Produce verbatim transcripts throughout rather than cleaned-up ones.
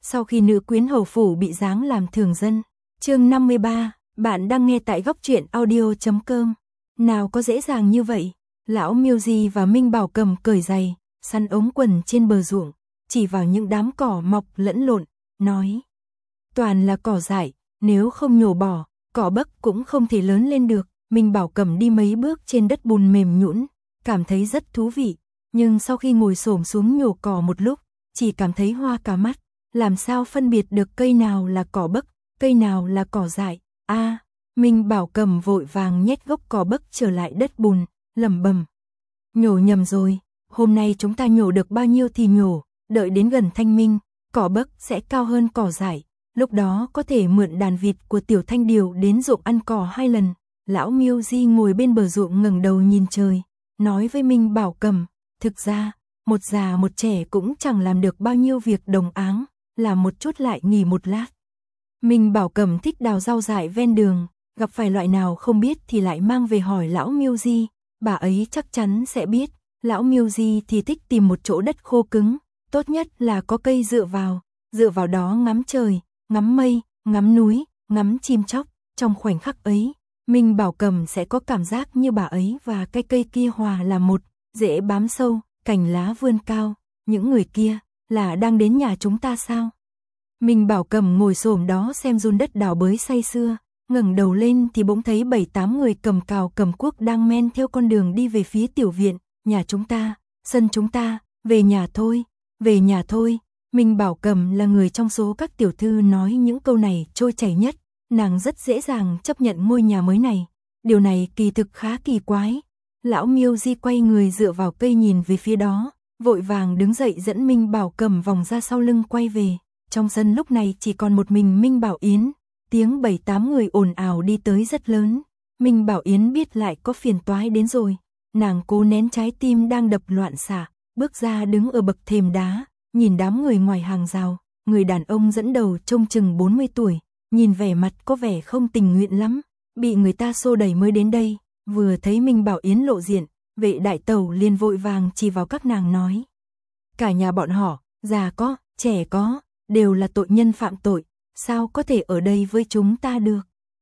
sau khi nữ quyến hầu phủ bị giáng làm thường dân. Chương năm mươi ba, bạn đang nghe tại góc truyện audio chấm com. Nào có dễ dàng như vậy. Lão Miêu Di và Minh Bảo Cầm cởi giày, săn ống quần trên bờ ruộng, chỉ vào những đám cỏ mọc lẫn lộn, nói: toàn là cỏ dại, nếu không nhổ bỏ, cỏ bấc cũng không thể lớn lên được. Minh Bảo Cầm đi mấy bước trên đất bùn mềm nhũn, cảm thấy rất thú vị, nhưng sau khi ngồi xổm xuống nhổ cỏ một lúc, chỉ cảm thấy hoa cả mắt, làm sao phân biệt được cây nào là cỏ bấc, cây nào là cỏ dại. A, à, Minh Bảo Cầm vội vàng nhét gốc cỏ bấc trở lại đất bùn, lẩm bẩm: nhổ nhầm rồi, hôm nay chúng ta nhổ được bao nhiêu thì nhổ, đợi đến gần thanh minh, cỏ bấc sẽ cao hơn cỏ dại, lúc đó có thể mượn đàn vịt của Tiểu Thanh Điều đến ruộng ăn cỏ hai lần. Lão Miêu Di ngồi bên bờ ruộng ngẩng đầu nhìn trời, nói với Minh Bảo Cầm: thực ra, một già một trẻ cũng chẳng làm được bao nhiêu việc đồng áng, làm một chút lại nghỉ một lát. Minh Bảo Cầm thích đào rau dại ven đường, gặp phải loại nào không biết thì lại mang về hỏi lão Miêu Di, bà ấy chắc chắn sẽ biết. Lão Miêu Di thì thích tìm một chỗ đất khô cứng, tốt nhất là có cây dựa vào, dựa vào đó ngắm trời, ngắm mây, ngắm núi, ngắm chim chóc. Trong khoảnh khắc ấy, Minh Bảo Cầm sẽ có cảm giác như bà ấy và cái cây kia hòa là một, rễ bám sâu, cành lá vươn cao. Những người kia là đang đến nhà chúng ta sao? Minh Bảo Cầm ngồi xổm đó xem giun đất đào bới say sưa, ngẩng đầu lên thì bỗng thấy bảy tám người cầm cào cầm cuốc đang men theo con đường đi về phía tiểu viện. Nhà chúng ta, sân chúng ta, về nhà thôi, về nhà thôi. Minh Bảo Cầm là người trong số các tiểu thư nói những câu này trôi chảy nhất, nàng rất dễ dàng chấp nhận ngôi nhà mới này. Điều này kỳ thực khá kỳ quái. Lão Miêu Di quay người dựa vào cây nhìn về phía đó, vội vàng đứng dậy dẫn Minh Bảo Cầm vòng ra sau lưng quay về. Trong sân lúc này chỉ còn một mình Minh Bảo Yến, tiếng bảy tám người ồn ào đi tới rất lớn. Minh Bảo Yến biết lại có phiền toái đến rồi, nàng cố nén trái tim đang đập loạn xạ, bước ra đứng ở bậc thềm đá, nhìn đám người ngoài hàng rào. Người đàn ông dẫn đầu trông chừng bốn mươi tuổi, nhìn vẻ mặt có vẻ không tình nguyện lắm, bị người ta xô đẩy mới đến đây. Vừa thấy Minh Bảo Yến lộ diện, vệ đại tẩu liền vội vàng chỉ vào các nàng nói: cả nhà bọn họ, già có, trẻ có, đều là tội nhân phạm tội, sao có thể ở đây với chúng ta được?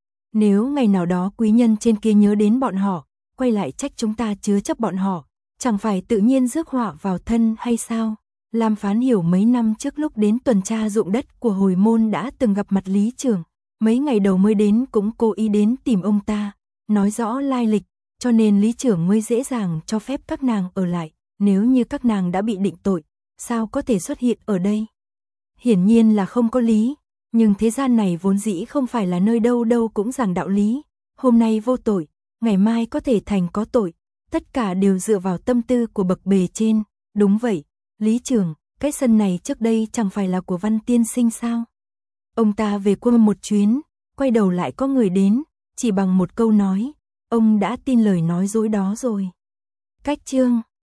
Nếu ngày nào đó quý nhân trên kia nhớ đến bọn họ, quay lại trách chúng ta chứa chấp bọn họ, chẳng phải tự nhiên rước họa vào thân hay sao? Lam Phán Hiểu mấy năm trước lúc đến tuần tra ruộng đất của hồi môn đã từng gặp mặt Lý Trưởng, mấy ngày đầu mới đến cũng cố ý đến tìm ông ta, nói rõ lai lịch, cho nên Lý Trưởng mới dễ dàng cho phép các nàng ở lại. Nếu như các nàng đã bị định tội, sao có thể xuất hiện ở đây? Hiển nhiên là không có lý, nhưng thế gian này vốn dĩ không phải là nơi đâu đâu cũng giảng đạo lý. Hôm nay vô tội, ngày mai có thể thành có tội, tất cả đều dựa vào tâm tư của bậc bề trên. Đúng vậy, Lý Trưởng, cái sân này trước đây chẳng phải là của Văn tiên sinh sao? Ông ta về quân một chuyến, quay đầu lại có người đến, chỉ bằng một câu nói, ông đã tin lời nói dối đó rồi. Cách chương